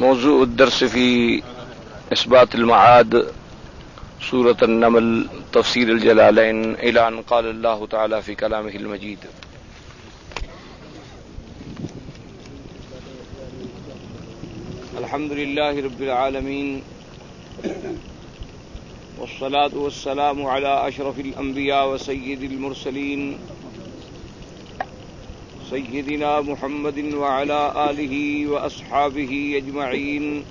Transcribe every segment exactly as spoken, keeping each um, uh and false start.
موضوع الدرس في إثبات المعاد سورة النمل تفسير الجلالين إلى أن قال الله تعالى في كلامه المجيد. الحمد لله رب العالمين والصلاة والسلام على أشرف الأنبياء وسيد المرسلين سيدنا محمد وعلى آله وأصحابه أجمعين.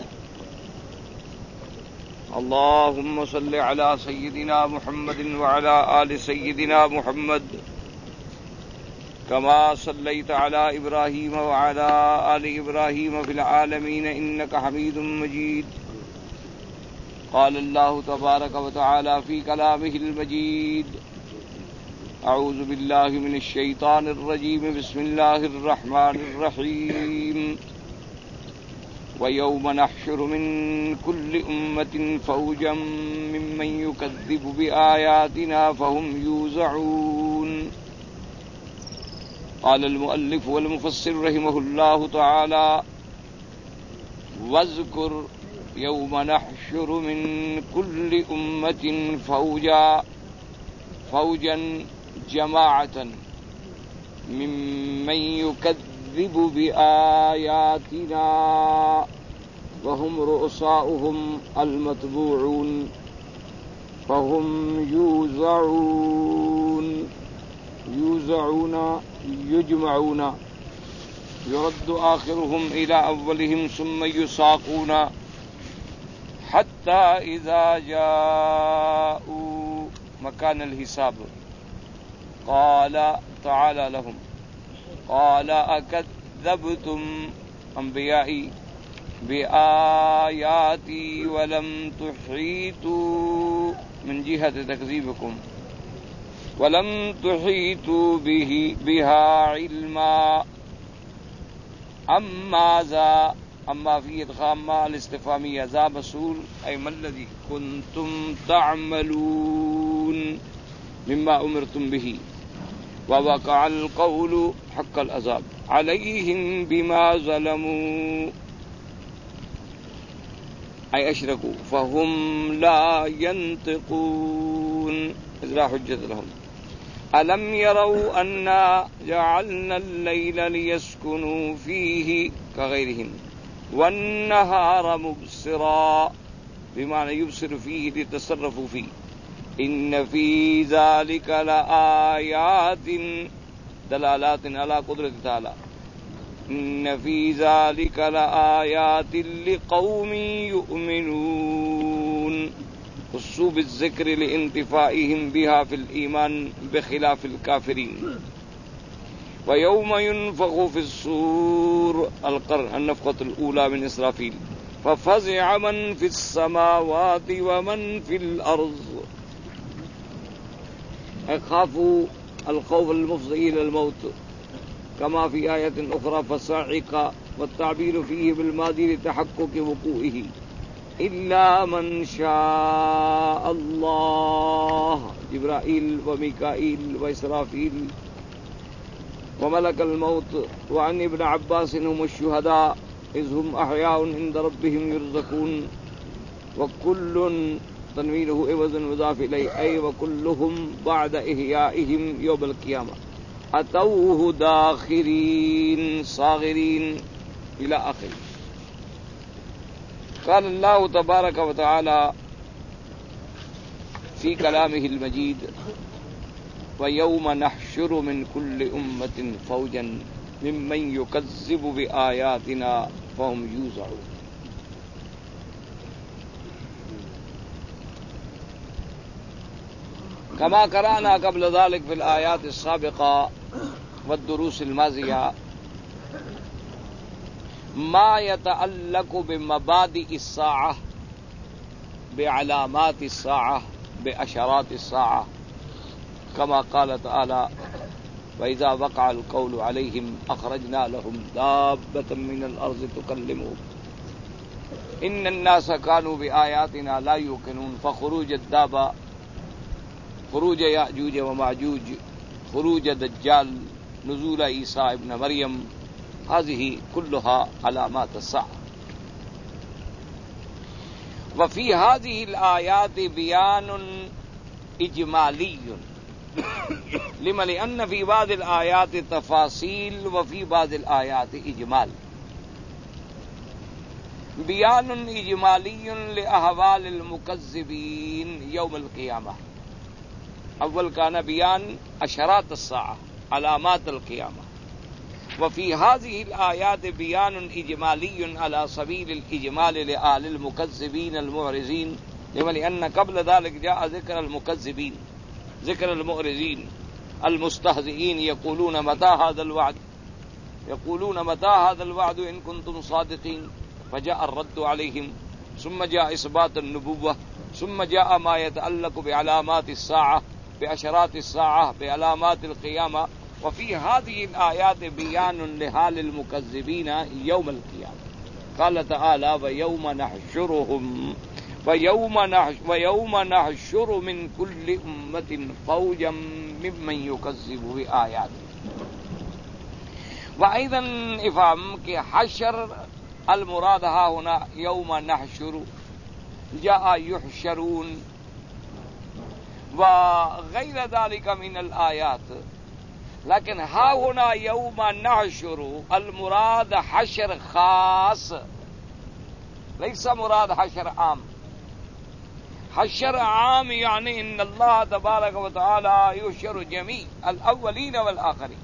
اللهم صل على سيدنا محمد وعلى آل سيدنا محمد كما صليت على إبراهيم وعلى آل إبراهيم في العالمين إنك حميد مجيد. قال الله تبارك وتعالى في كلامه المجيد: أعوذ بالله من الشيطان الرجيم بسم الله الرحمن الرحيم. ويوم نحشر من كل أمة فوجا ممن يكذب بآياتنا فهم يوزعون. قال المؤلف والمفسر رحمه الله تعالى: واذكر يوم نحشر من كل أمة فوجا فوجا جماعة ممن يكذب بآياتنا وهم رؤساؤهم المتبوعون فهم يوزعون يوزعون يجمعون يرد آخرهم إلى أولهم ثم يساقون حتى إذا جاءوا مكان الحساب قال تعالى لهم: قال أكذبتم أنبيائي بآياتي ولم تحيطوا من جهة تكذيبكم ولم تحيطوا به بها علما. أما ذا أما في إدغام ما الاستفهامية ذا مسؤول أي ما الذي كنتم تعملون مما أمرتم به ووقع القول حق العذاب عليهم بما ظلموا أي أشركوا فهم لا ينطقون إذ لا حجة لهم. ألم يروا أنا جعلنا الليل ليسكنوا فيه كغيرهم والنهار مبصرا بمعنى يبصر فيه ليتصرفوا فيه إن في ذلك لآيات دلالات على قدرة تعالى إن في ذلك لآيات لقوم يؤمنون خصوا بالذكر لانتفائهم بها في الإيمان بخلاف الكافرين. ويوم ينفخ في الصور القرن النفخة الأولى من إسرافيل ففزع من في السماوات ومن في الأرض خافوا الخوف المفضي إلى الموت كما في آية أخرى فصعق والتعبير فيه بالماضي لتحقق وقوعه إلا من شاء الله جبرائيل وميكائيل وإسرافيل وملك الموت. وعن ابن عباس هم الشهداء إذ هم أحياء عند ربهم يرزقون وكل تنوينه عوض مضاف إليه أي وكلهم بعد إحيائهم يوم القيامة أتوه داخرين صاغرين إلى آخره. قال الله تبارك وتعالى في كلامه المجيد: ويوم نحشر من كل أمة فوجا ممن يكذب بآياتنا فهم يوزعون. كما قرأنا قبل ذلك في الآيات السابقة والدروس الماضية ما يتعلق بمبادئ الساعة بعلامات الساعة بأشارات الساعة كما قال تعالى: وإذا وقع القول عليهم أخرجنا لهم دابة من الأرض تكلمهم إن الناس كانوا بآياتنا لا يوقنون. فخروج الدابة خروج یأجوج وماجوج خروج دجال نزول عیسیٰ ابن مریم هذه كلها علامات الساعة. وفی هذه الآیات بیان اجمالی لما لأن فی بعض الآیات تفاصیل وفی بعض الآیات اجمال. بیان اجمالی لأحوال المکذبین یوم القیامہ. اول کان بیان اشراط الساعة علامات القیامہ. وفي هذه الآيات بيان إجمالي على سبيل الإجمال لآل المكذبين المعرضين لأن قبل ذلك جاء ذكر المكذبين ذكر المعرضين المستهزئين يقولون متى هذا الوعد يقولون متى هذا الوعد إن كنتم صادقين فجاء الرد عليهم ثم جاء إثبات النبوة ثم جاء ما يتعلق بعلامات الساعة بأشراط الساعة بعلامات القيامة. وفي هذه الآيات بيان لحال المكذبين يوم القيامة. قال تعالى ويوم نحشرهم ويوم نحشر, ويوم نحشر من كل أمة فوجا ممن يكذب بآياتنا. وأيضا افهم کہ حشر المراد ها هنا يوم نحشر جاء يحشرون وغير ذلك من الآيات. لیکن ہا ہونا یوم نحشر المراد حشر خاص لیس مراد حشر عام. حشر عام یعنی ان اللہ تبارک و تعالی یحشر جمیع الاولین والآخرین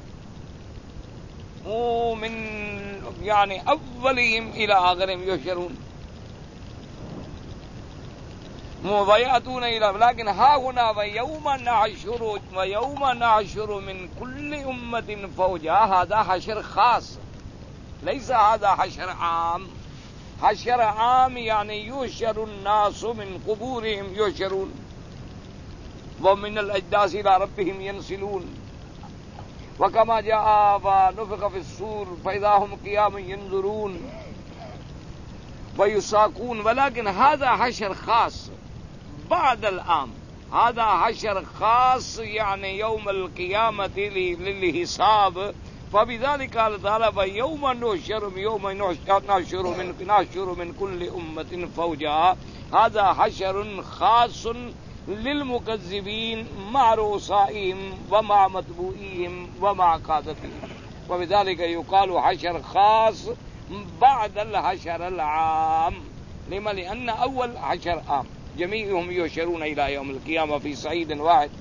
من یعنی اولهم الى آخرهم یحشرون ويأتون إلى. لكن ها هنا ويوم نحشر ويوم نحشر من كل أمة فوجا هذا حشر خاص ليس هذا حشر عام. حشر عام يعني يحشر الناس من قبورهم يحشرون ومن الأجداث إلى ربهم ينسلون وكما جاء ونفخ في الصور فإذا هم قيام ينظرون ويساقون. ولكن هذا حشر خاص بعد العام. هذا حشر خاص يعني يوم القيامة للحساب. فبذلك قال تعالى ويوم نحشر يوم نحشر من نحشر من كل أمة فوجا. هذا حشر خاص للمكذبين مع رؤسائهم ومع متبوئيهم ومع قادتهم. وبذلك يقال حشر خاص بعد الحشر العام. لما لأن أول حشر عام جميعهم يحشرون إلى يوم القيامة في صعيد واحد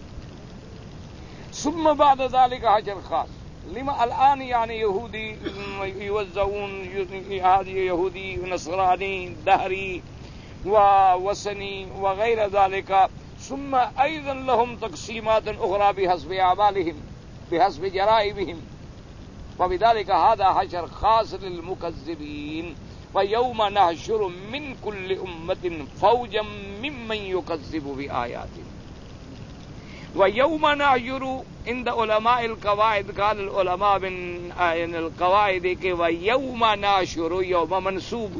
ثم بعد ذلك حشر خاص. لما الآن يعني يهودي يوزعون يهودي نصراني دهري ووثني وغير ذلك ثم أيضا لهم تقسيمات أخرى بحسب أعمالهم بحسب جرائمهم. وبذلك هذا حشر خاص للمكذبين. ويوم نحشر من كل أمة فوجا ممن يكذب بآياتنا. ويوم نحشر عند علماء القواعد قال العلماء من القواعد کہ ويوم نحشر يوم منصوب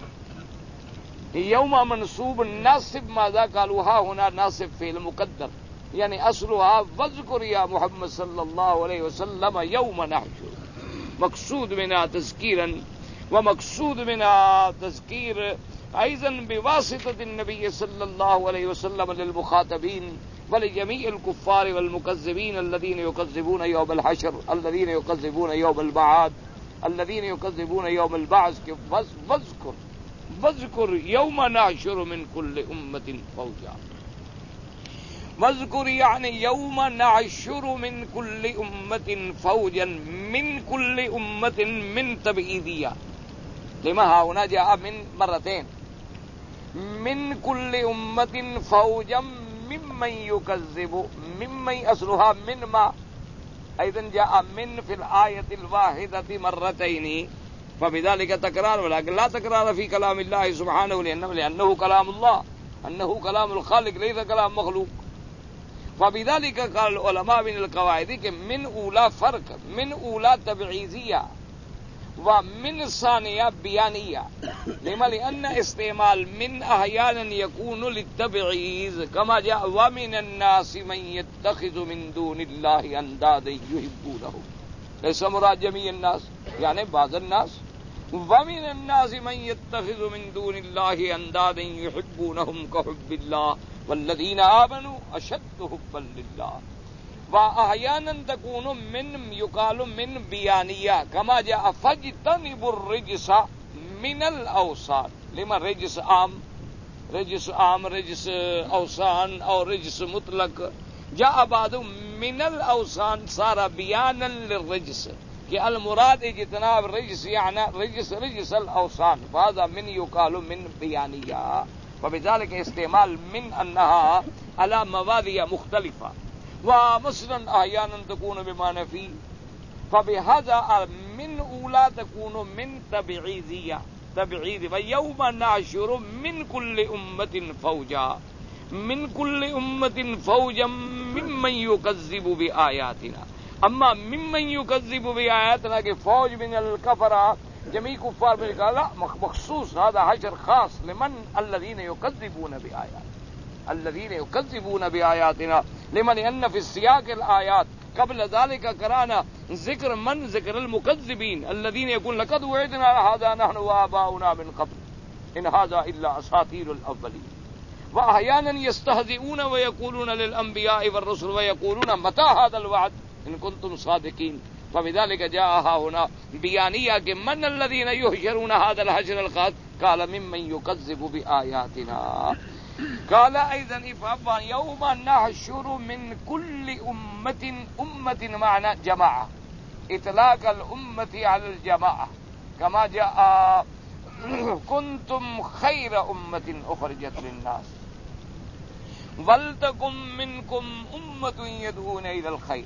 يوم منصوب ناصب ماذا قالوا ها هنا ناصب فعل مقدر يعني أصلها واذكر يا محمد صلى الله عليه وسلم يوم نحشر. مقصود منها تذكيرا ومقصود منها تذكير أيضا بواسطة النبي صلى الله عليه وسلم للمخاطبين ولجميع الكفار والمكذبين الذين يكذبون يوم الحشر الذين يكذبون يوم البعث الذين يكذبون يوم البعث. واذكر واذكر يوم نحشر من كل أمة فوجا. واذكر يعني يوم نحشر من كل أمة فوجا من كل أمة من تبعيدية. لما ها هنا جاء من مرتين من كل أمة فوجا ممن يكذب ممن أصلها من ما أيضا جاء من في الآية الواحدة مرتين. فبذلك تكرار ولكن لا تكرار في كلام الله سبحانه لأنه, لأنه كلام الله أنه كلام الخالق ليس كلام مخلوق. فبذلك قال العلماء من القواعد کہ من اولا فرق من اولا تبعیضیہ ومن ثانیہ بیانیہ. لما لأن استعمال من احيانا يكون للتبعیض كما جاء ومن الناس من يتخذ من دون الله اندادا يحبونهم. ليس مراد جميع الناس يعني بعض الناس ومن الناس من يتخذ من دون الله اندادا يحبونهم كحب الله والذين آمنوا اشد حبا لله. واحيانا تكون من يقال من بيانيه كما جاء فاجتنبوا الرجس من الاوثان. لما رجس عام رجس عام رجس اوثان او رجس مطلق جاء بعد من الاوثان صار بيانا للرجس کہ المراد اجتناب الرجس يعني رجس رجس الاوثان فهذا من يقال من بيانيه. وبذلك استعمال من انها على مواضع مختلفه ومثلا احيانا تكون بمعنى في فبهذا من اولى تكون من تبعيضيه تبعيض. ويوم نحشر من كل امه فوجا من كل امه فوجا ممن يكذب بآياتنا. اما ممن يكذب بآياتنا کہ فوج من الكفرة جميع كفار من قال مخصوص هذا حشر خاص لمن الذين يكذبون بآيات الذين يكذبون بآياتنا لمن لأن في السياق الآيات قبل ذلك قرانا ذكر من ذكر المكذبين الذين يقول لقد وعدنا هذا نحن وآباؤنا من قبل إن هذا إلا أساطير الأولين. وأحيانا يستهزئون ويقولون للأنبياء والرسل ويقولون متى هذا الوعد إن كنتم صادقين. فبذلك جاء هنا بيانية کہ من الذين يحشرون هذا الحشر الخاص قال ممن يكذب بآياتنا. قال أيضا إفعبا يوم نحشر من كل أمة أمة معنى جماعة إطلاق الأمة على الجماعة كما جاء كنتم خير أمة أخرجت للناس ولتكن منكم أمة يدعون إلى الخير.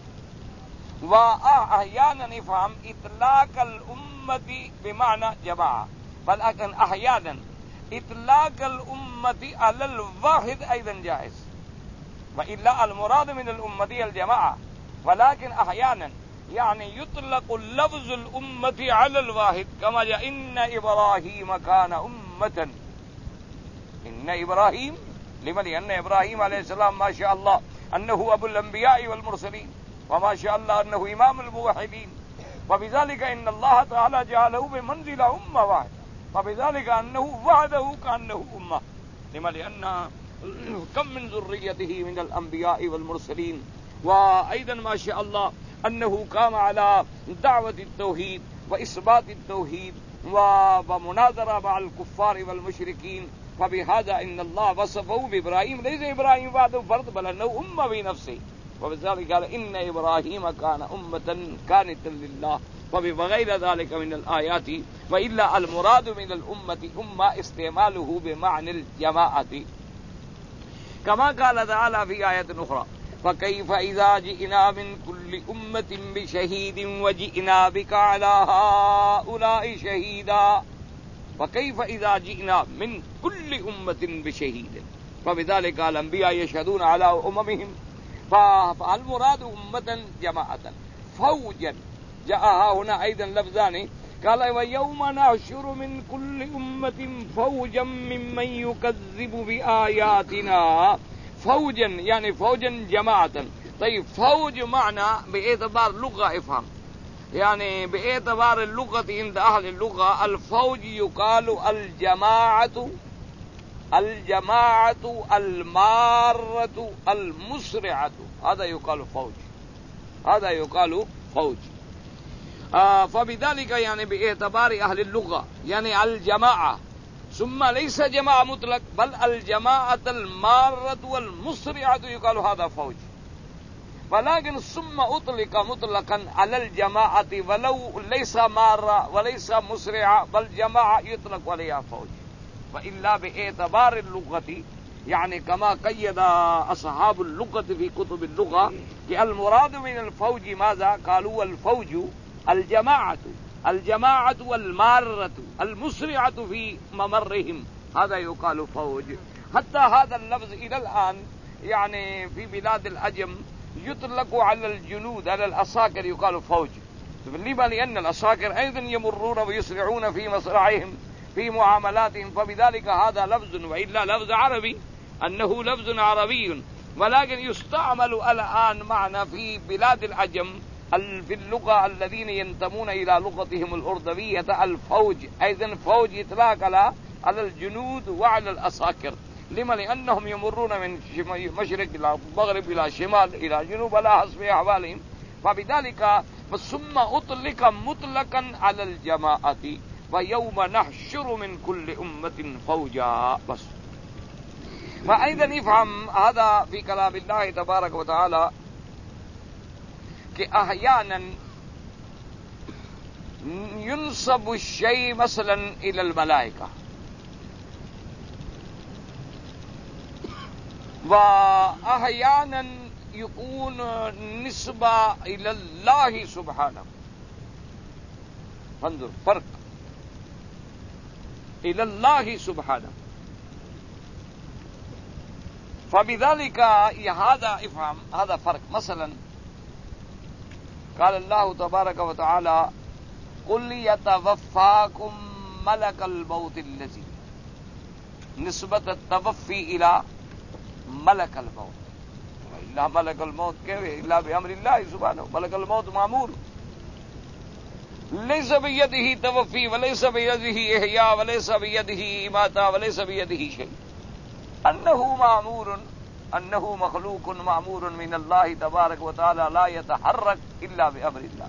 وأحيانا يفهم إطلاق الأمة بمعنى جماعة ولكن أحيانا إطلاق الأمة على الواحد أيضا جائز وإلا المراد من الأمة الجماعة. ولكن أحيانا يعني يطلق لفظ الأمة على الواحد كما جاء إن إبراهيم كان أمة إن إبراهيم لمن لأن إبراهيم عليه السلام ما شاء الله أنه أبو الأنبياء والمرسلين وما شاء الله أنه إمام الموحدين. وبذلك إن الله تعالى جعله بمنزل أمة واحد وبذلك أنه وعده كأنه أمة لما لأن كم من ذريته من الأنبياء والمرسلين. وأيضا ما شاء الله أنه قام على دعوة التوحيد وإثبات التوحيد ومناظرة مع الكفار والمشركين. فبهذا إن الله وصفه بإبراهيم ليس إبراهيم بعد فرد بل أنه أمة بنفسه. وبذلك قال إن إبراهيم كان أمة كانت لله. وبغير ذلك من الآيات وإلا المراد من الأمة أمة استعماله بمعنى الجماعة كما قال تعالى في آية أخرى فكيف إذا جئنا من كل أمة بشهيد وجئنا بك على هؤلاء شهيدا. فكيف إذا جئنا من كل أمة بشهيد. فبذلك الأنبياء يشهدون على أممهم فالمراد أمة جماعة. فوجا جاء هنا أيضا لفظان قال ويوم نحشر من كل أمة فوجا ممن يكذب بآياتنا. فوجا يعني فوجا جماعة. طيب فوج معنى باعتبار لغة افهم يعني باعتبار اللغة عند أهل اللغة الفوج يقال الجماعة الجماعة المارة المسرعة هذا يقال فوج هذا يقال فوج. آه فبذلك يعني باعتبار أهل اللغة يعني الجماعة ثم ليس جماعة مطلق بل الجماعة المارة والمسرعة يقال هذا فوج. ولكن ثم أطلق مطلقا على الجماعة ولو ليس مارة وليس مسرعة بل جماعة يطلق عليها فوج. وإلا باعتبار اللغة يعني كما قيد أصحاب اللغة في كتب اللغة المراد من الفوج ماذا قالوا الفوج الجماعة الجماعة والمارة المسرعة في ممرهم هذا يقال فوج. حتى هذا اللفظ إلى الآن يعني في بلاد العجم يطلق على الجنود على العساكر يقال فوج. لما لأن العساكر أيضا يمرون ويسرعون في مصرعهم في معاملاتهم فبذلك هذا لفظ وإلا لفظ عربي أنه لفظ عربي ولكن يستعمل الآن معنا في بلاد العجم في اللغة الذين ينتمون إلى لغتهم الأردوية الفوج، أيضا فوج إطلاق على على الجنود وعلى العساكر. لما؟ لأنهم يمرون من مشرق إلى مغرب إلى شمال إلى جنوب على حسب أحوالهم، فبذلك ثم أطلق مطلقا على الجماعة ويوم نحشر من كل أمة فوجا. بس. وأيضا افهم هذا في كلام الله تبارك وتعالى کہ احیانا ينسب الشيء مثلا الى الملائكة واحيانا يكون نسبة الى الله سبحانه. انظر فرق الى الله سبحانه. فبذلك هذا افهم هذا فرق. مثلا قال الله تبارك وتعالى قل يتوفاكم ملك الموت الذي، نسبت التوفی الى ملک الموت. الا ملک الموت کہ الا بامر اللہ سبحانہ. ملک الموت مامور، ليس بيده توفی وليس بيده احیاء وليس بيده اماتہ وليس بيده شيء، انه مامور انه مخلوق معمور من الله تبارك وتعالى لا يتحرك الا بامر الله.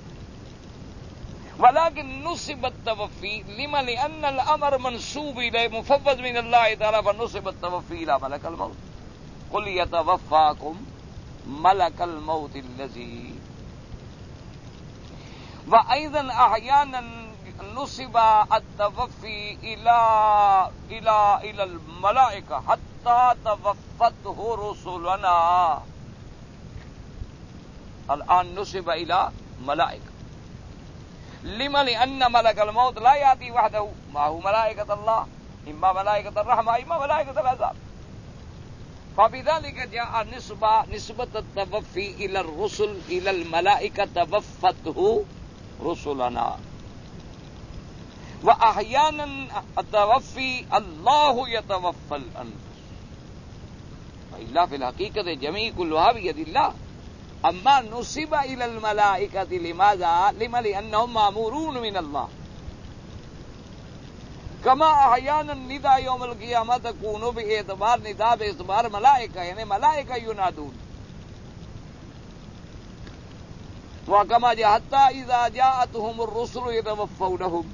ولكن نصب التوفي لما؟ لان الامر منسوب اليه مفوض من الله تعالى، فنصب التوفي الى ملك الموت. قل يتوفاكم ملك الموت الذي. وايضا احيانا نصب التوفي الى الى الى الملائكه حتى توفته رسلنا. الان نصب الى ملائكه. لما؟ لان ملك الموت لا ياتي وحده، معه ملائكه الله، اما ملائكه الرحمه اما ملائكه العذاب. فبذلك جاء نسبة نسبة التوفي الى الرسل الى الملائكه توفته رسلنا. واحيانا التوفي الله يتوفى الانفس. الا في الحقيقه جميع كلها بيد الله. اما نسب الى الملائكه لماذا؟ لما؟ لانهم مامورون من الله. كما احيانا نداء يوم القيامه تكون باعتبار نداء باعتبار ملائكه، يعني ملائكه ينادون. وكما جاء حتى اذا جاءتهم الرسل يتوفونهم،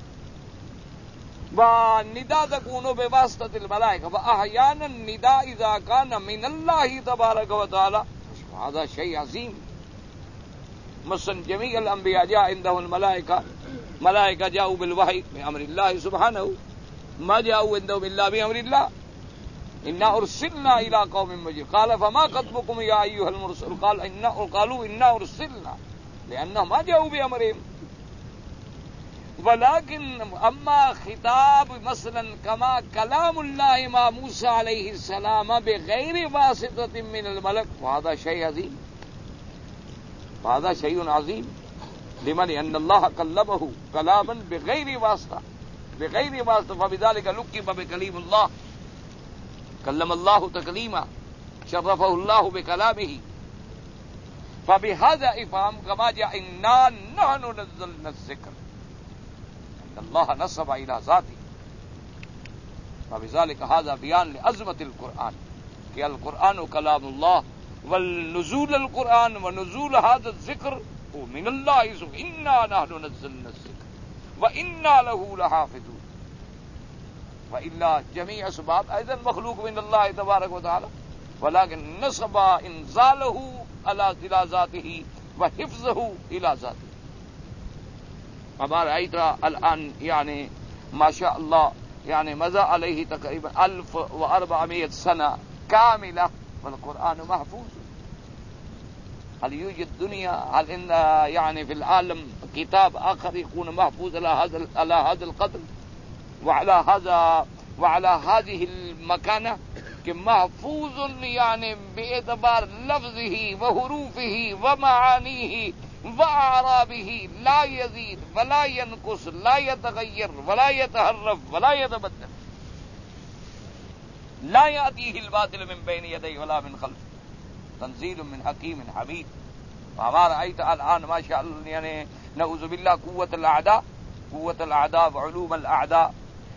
والنداء تكون بواسطة الملائكة. وأحيانا النداء إذا كان من الله تبارك وتعالى هذا شيء عظيم. مثلا جميع الأنبياء جاء عندهم الملائكة، ملائكة جاءوا بالوحي بأمر الله سبحانه، ما جاءوا عندهم إلا بأمر الله. إنا أرسلنا إلى قوم مجرمين. قال فما خطبكم يا أيها المرسل؟ قال إنا قالوا إنا أرسلنا، لأنهم ما جاءوا بأمرهم. ولكن اما خطاب مثلا كما كلام الله مع موسى عليه السلام بغير واسطة من الملك، وهذا شيء عظيم، وهذا شيء عظيم. لمن؟ لأن الله كلمه كلاما بغير واسطة، بغير واسطة. فبذلك لقب بكليم الله، كلم الله تكليما، شرفه الله بكلامه. فبهذا افهم كما جاء إنا نحن نزلنا الذكر، اللہ نسب الى ذاتی. فبذلك هذا بیان لعظمت القرآن کہ القرآن کلام اللہ، والنزول القرآن ونزول هذا الذکر من اللہ. انا نحن نزلنا الذکر وانا له لحافظون. والا جميع اسباب ايضا مخلوق من الله تبارك وتعالى، ولكن نسب انزاله الى ذاته وحفظه الى ذاته. ہمارا ایترا الان يعني ما شاء الله يعني مضى عليه تقريبا ألف وأربعمائة سنة كاملة والقرآن محفوظ. هل يوجد دنيا، هل إن يعني في العالم كتاب آخر يكون محفوظ على هذا على هذا القدر وعلى هذا وعلى هذه المكانة؟ کہ محفوظ يعني باعتبار لفظه وحروفه ومعانيه وأعرابه، لا يزيد ولا ينقص، لا يتغير ولا يتحرف ولا يتبدل، لا يأتيه الباطل من بين يديه ولا من خلفه، تنزيل من حكيم حميد. ہمارا ایت الان ماشاء اللہ یعنی نعوذ باللہ قوت الاعداء قوت الاعداء وعلوم الاعداء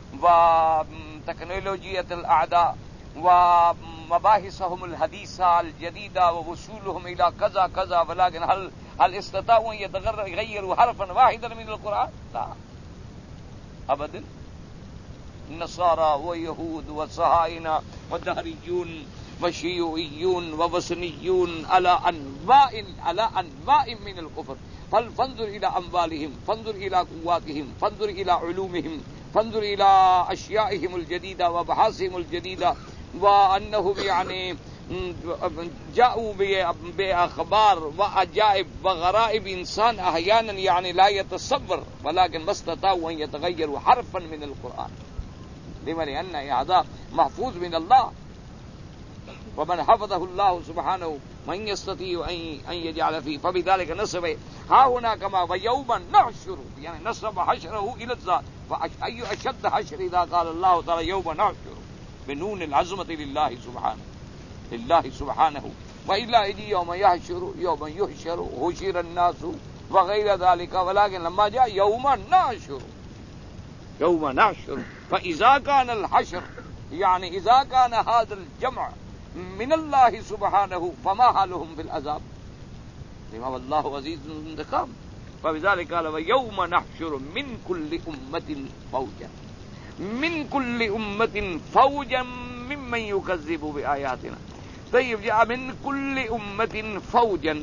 وتكنولوجية الأعداء ومباحثهم الحديثة الجديدة ووصولهم إلى كذا كذا، ولكن هل هل استطاعوا أن يغيروا حرفا واحدا من القرآن؟ لا أبدا. النصارى ويهود وصهاينة ودهريون وشيوعيون ووثنيون على أنواع على أنواع من الكفر. بل فانظر إلى أموالهم، فانظر إلى قواتهم، فانظر إلى علومهم، فانظر إلى أشيائهم الجديدة وأبحاثهم الجديدة، وأنهم يعني جاءوا بأخبار وعجائب وغرائب إنسان أحيانا يعني لا يتصور، ولكن ما استطاعوا أن يتغيروا حرفا من القرآن. لما؟ لأن هذا محفوظ من الله، ومن حفظه الله سبحانه من يستطيع أن يجعل فيه. فبذلك نسب ها هنا كما ويوما نحشر، يعني نسب حشره إلى الذات. وأي أشد حشر إذا قال الله تعالى يوم نحشر بنون العظمة لله سبحانه لله سبحانه. وإلا يجي يوم يحشر يوم يحشر حشر الناس وغير ذلك، ولكن لما جاء يوم نحشر يوم نحشر فإذا كان الحشر يعني إذا كان هذا الجمع من الله سبحانه فما حالهم في العذاب؟ لما والله عزيز انتقام. فبذلك قال ويوم نحشر من كل أمة فوجا من كل أمة فوجا ممن يكذب بآياتنا. طيب جاء من كل أمة فوجا،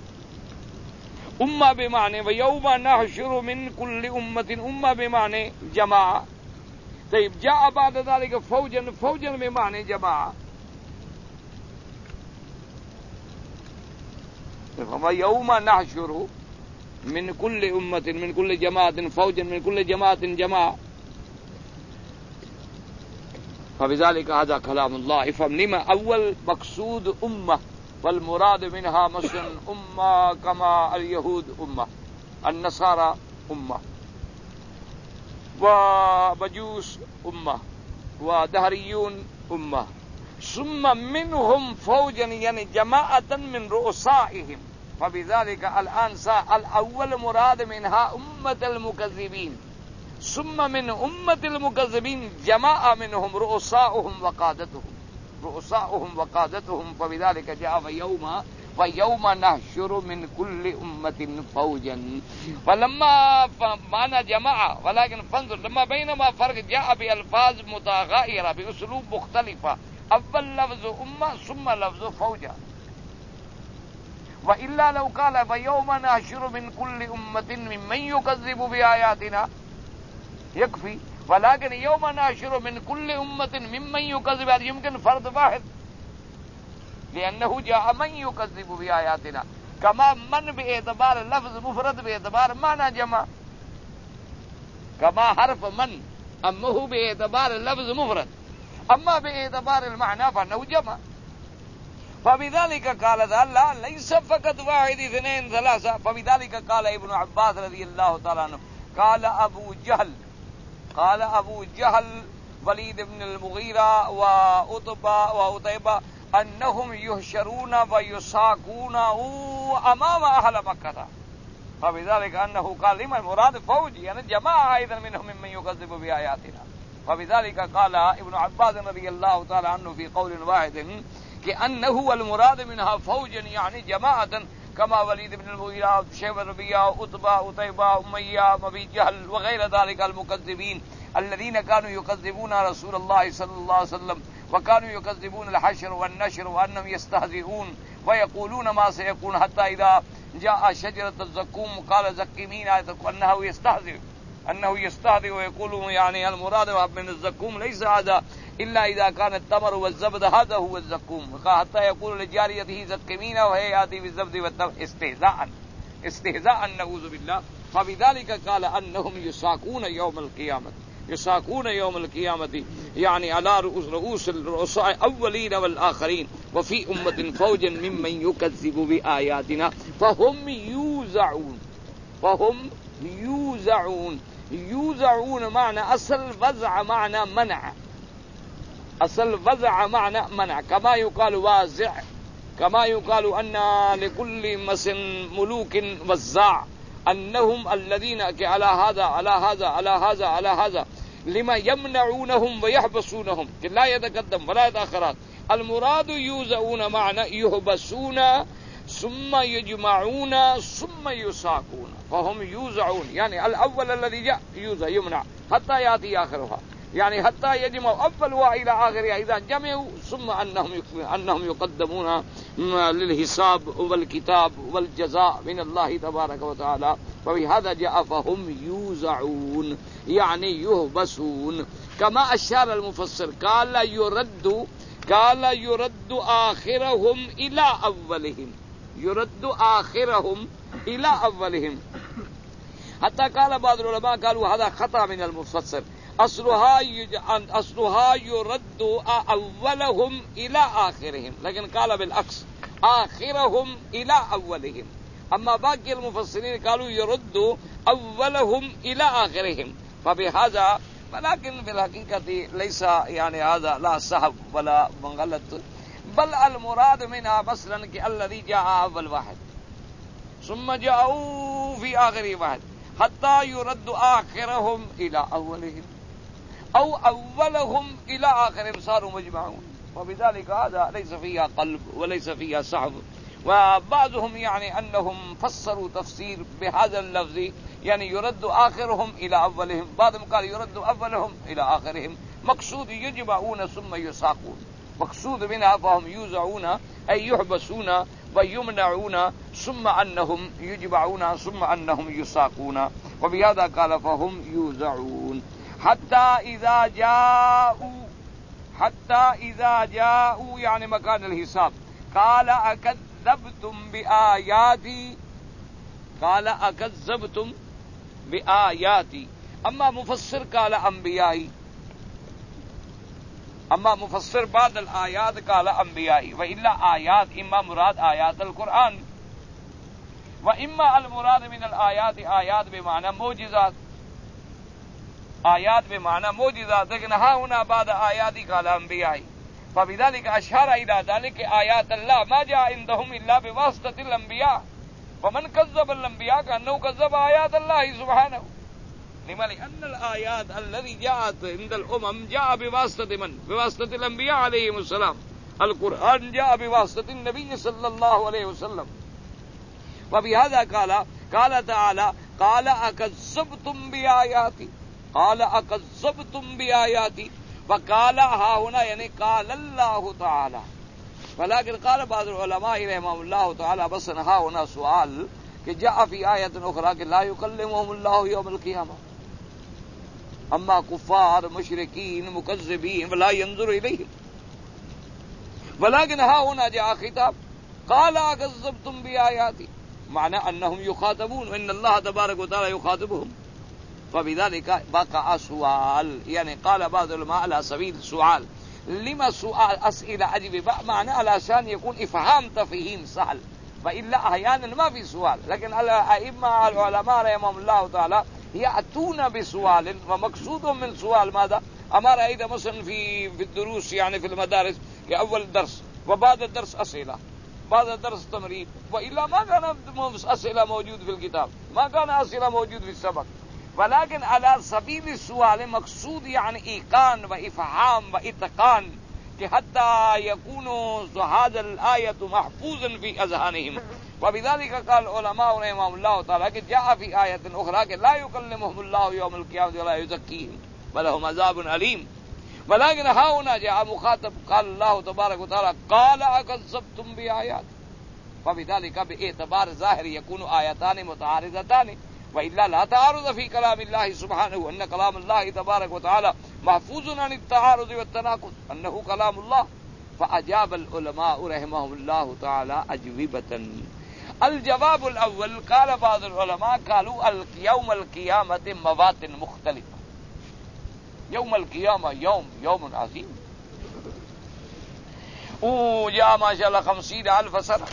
أمة بمعنى ويوم نحشر من كل أمة، أمة بمعنى جماعة. طيب جاء بعد ذلك فوجا، فوجا بمعنى جماعة. ويوم نحشر من كل أمة من كل جماعة فوجا من كل جماعة جماعة. فبذلك هذا كلام الله. افهم لما أول مقصود أمة، والمراد منها مثلا أمة كما اليهود أمة، النصارى أمة، ومجوس أمة، ودهريون أمة، ثم منهم فوجا يعني جماعة من رؤسائهم. فبذلك الآن الأول مراد منها أمة المكذبين، ثم من أمة المكذبين جماعة منهم رؤساؤهم وقادتهم رؤساؤهم وقادتهم. فبذلك جاء يوم ويوم نحشر من كل أمة فوجا. فلما معنى جماعة، ولكن فانظر لما بينما فرق جاء بألفاظ متغايرة بأسلوب مختلفة. أول لفظ أمة ثم لفظ فوجا. وإلا لو قال ويوم نحشر من كل أمة ممن يكذب بآياتنا يكفي، ولكن يوم نحشر من كل أمة ممن يكذب يمكن فرد واحد، لأنه جاء من يكذب بآياتنا. كما من باعتبار اللفظ مفرد باعتبار معنى جمع، كما حرف من أما هو باعتبار اللفظ مفرد، أما باعتبار المعنى فإنه جمع. فبذلك قال لا ليس فقط واحد اثنين ثلاثة. فبذلك قال ابن عباس رضي الله تعالى عنه قال أبو جهل قال أبو جهل وليد بن المغيرة وعتبة وعتيبة أنهم يحشرون ويساقون أمام أهل مكة. فبذلك أنه قال لما المراد فوج يعني جماعة أيضا منهم ممن يكذب بآياتنا. فبذلك قال ابن عباس رضي الله تعالى عنه في قول واحد كأنه المراد منها فوجا يعني جماعة كما وليد بن المغيرة شيبة ربيعة عتبة عتيبة أمية أبي جهل وغير ذلك المكذبين الذين كانوا يكذبون رسول الله صلى الله عليه وسلم، وكانوا يكذبون الحشر والنشر وأنهم يستهزئون ويقولون ما سيكون، حتى إذا جاء شجرة الزقوم قال زقمين أنه يستهزئ أنه يستهزئ ويقول يعني المراد من الزقوم ليس هذا إلا إذا كان التمر والزبد هذا هو الزقوم، حتى يقول لجاريته زقمين وهي يأتي بالزبد والتمر استهزاء استهزاء نعوذ بالله. فبذلك قال أنهم يساقون يوم القيامة يساقون يوم القيامة يعني على رؤوس رؤوس الرؤساء الأولين والآخرين، وفي أمة فوجا ممن يكذب بآياتنا فهم يوزعون فهم يوزعون يوزعون معنى أصل وزع معنى منع، أصل وزع معنى منع، كما يقال وازع كما يقال أن لكل مس ملوك وزاع أنهم الذين على هذا على هذا على هذا على هذا لما يمنعونهم ويحبسونهم کہ لا يتقدم ولا يتأخرات. المراد يوزعون معنى يحبسون ثم يجمعون ثم يساقون فهم يوزعون، يعني الأول الذي جاء يوزع يمنع حتى يأتي آخرها، يعني حتى يجمع أولها إلى آخرها إذا جمعوا ثم أنهم أنهم يقدمون للحساب والكتاب والجزاء من الله تبارك وتعالى. وبهذا جاء فهم يوزعون يعني يحبسون. كما أشار المفسر قال يرد قال يرد آخرهم إلى أولهم، يرد آخرهم إلى أولهم. حتى قال بعض العلماء قالوا هذا خطأ من المفسر، اصلها اصلها يرد اولهم الى اخرهم، لیکن قال بالعكس آخرهم الى اولهم. اما باقي المفسرين قالوا يرد اولهم الى اخرهم. فبهذا ولكن في الحقيقة ليس يعني هذا لا صحب ولا غلط، بل المراد منها مثلا الذي جاء اول واحد ثم جاءوا في آخر واحد حتى يرد آخرهم إلى أولهم أو أولهم إلى آخرهم صاروا مجمعون. وبذلك هذا ليس فيها قلب وليس فيها صحب. وبعضهم يعني أنهم فسروا تفسير بهذا اللفظ يعني يرد آخرهم إلى أولهم، بعضهم قال يرد أولهم إلى آخرهم، مقصود يجمعون ثم يساقون، مقصود منها فهم يوزعون أي يحبسون ويمنعون ثم أنهم يجمعون ثم أنهم يساقون. وبهذا قال فهم يوزعون حتى إذا جاءوا حتى إذا جاءوا يعني مكان الحساب قال أكذبتم بآياتي قال أكذبتم بآياتي. أما مفسر قال أنبيائي، اما مفسر بعد الآیات قال انبیائی. وإلا آیات اما مراد آیات القرآن واما المراد من الآیات آیات بمعنى معجزات، آیات بمعنى معجزات، لیکن ہاں هنا بعد آیات قال انبیائی. فبذلك اشار الى ذلك آیات الله ما جاء عندهم الا بواسطة الانبیاء، ومن كذب الانبیاء كأنه كذب آیات الله سبحانه. لما لأن الآيات الذي جاءت عند الأمم جاء بواسطة من؟ بواسطة الأنبياء عليهم السلام. القرآن جاء بواسطة النبي صلى الله عليه وسلم. وبهذا قال قال تعالى قال أكذبتم بآياتي قال أكذبتم بآياتي. وقال ها هنا يعني قال الله تعالى. ولكن قال بعض العلماء رحمهم الله تعالى بس ها هنا سؤال کہ جاء في آية أخرى کہ لا يكلمهم الله يوم القيامة. اما کفار مشرکین مکذبین ولا ينظر إليهم. ولكن ها هنا جاء خطاب قال أكذبتم بآياتي معنى أنهم يخاطبون وإن الله تبارك وتعالى يخاطبهم. فبذلك بقى سؤال، يعني قال بعض العلماء على سبيل سؤال. لما سؤال أسئلة أجوبة معنى علشان يكون إفهام تفهيم سهل، وإلا أحيانا ما في سؤال. لكن الأئمة العلماء رحمهم الله تعالى يأتون بسؤال، ومقصود من سؤال ماذا؟ أما رأيت مثلا في في الدروس يعني في المدارس كأول درس وبعد الدرس أسئلة، بعد الدرس تمرين، وإلا ما كان أسئلة موجود في الكتاب، ما كان أسئلة موجود في السبق. ولكن على سبيل السؤال مقصود يعني إيقان وإفهام وإتقان حتى يكون هذا الآية محفوظا في أذهانهم. وبذلك قال العلماء رحمهم الله تعالى جاء في آية أخرى لا يكلمهم الله يوم القيامة ولا يزكيهم ولهم عذاب أليم. ولكن ها هنا جاء مخاطب قال الله تبارك وتعالى قال أكذبتم بآيات. فبذلك باعتبار ظاهر يكون آيتان متعارضتان، وإلا لا تعارض في كلام الله سبحانه، أن كلام الله تبارك وتعالى محفوظ عن التعارض والتناقض أنه كلام الله. فأجاب العلماء رحمهم الله تعالى أجوبة. الجواب الأول قال بعض العلماء قالوا يوم القيامة موات مختلفة. يوم القيامة يوم يوم عظيم وجاء ما شاء الله خمسين ألف سنة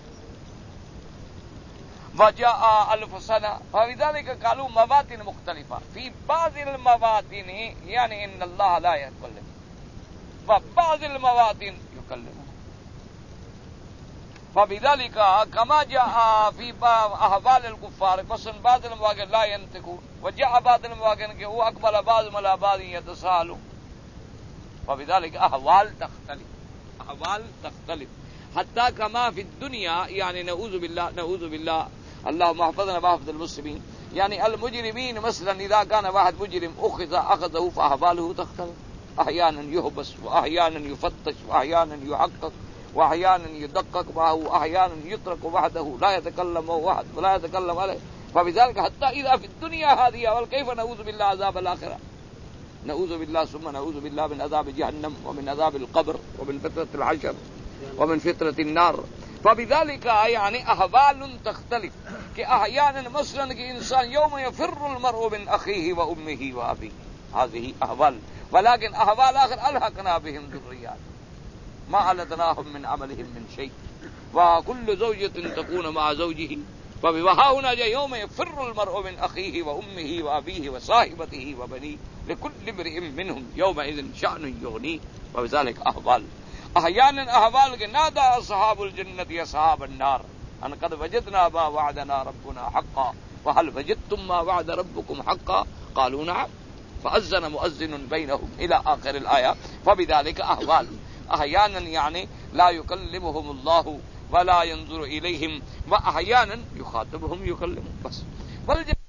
وجاء ألف سنة. فبذلك قالوا مواتن مختلفة. في بعض المواتن يعني إن الله لا يتكلم، وبعض المواتن يكلمه. فبذلك كما جاء في احوال الكفار فصل بعض المواقع لا ينطقون وجاء بعض المواقع کہ وہ اقبل بعض على بعض يتساءلون فبذلك احوال تختلف احوال تختلف حتى كما في الدنيا يعني نعوذ بالله نعوذ بالله اللهم احفظنا واحفظ المسلمين يعني المجرمين مثلا اذا كان واحد مجرم اخذ اخذه فاحواله تختلف احيانا يحبس واحيانا يفتش واحيانا يحقق واحيانا يدقق معه احيانا يترك وحده لا يتكلم واحد ولا يتكلم عليه فبذلك حتى اذا في الدنيا هذه وكيف نعوذ بالله عذاب الاخره نعوذ بالله ثم نعوذ بالله من عذاب جهنم ومن عذاب القبر ومن فتنة الحشر ومن فتنة النار فبذلك يعني احوال تختلف کہ احيانا مثلا کہ انسان يوم يفر المرء من اخيه وامه وابيه هذه احوال ولكن احوال اخر الحقنا بهم ذريات ما علتناهم من عملهم من شيء وكل زوجة تكون مع زوجه وها هنا جاء يوم يفر المرء من اخيه وامه وابيه وصاحبته وبنيه لكل امرئ منهم يومئذ شأن يغنيه وبذلك احوال احيانا احوال کے نادى اصحاب الجنة اصحاب النار ان قد وجدنا ما وعدنا ربنا حقا وهل وجدتم ما وعد ربكم حقا قالوا نعم فأذن مؤذن بينهم الى آخر الآية فبذلك احوال احيانا يعني لا يكلمهم الله ولا ينظر اليهم واحيانا يخاطبهم يكلمهم بس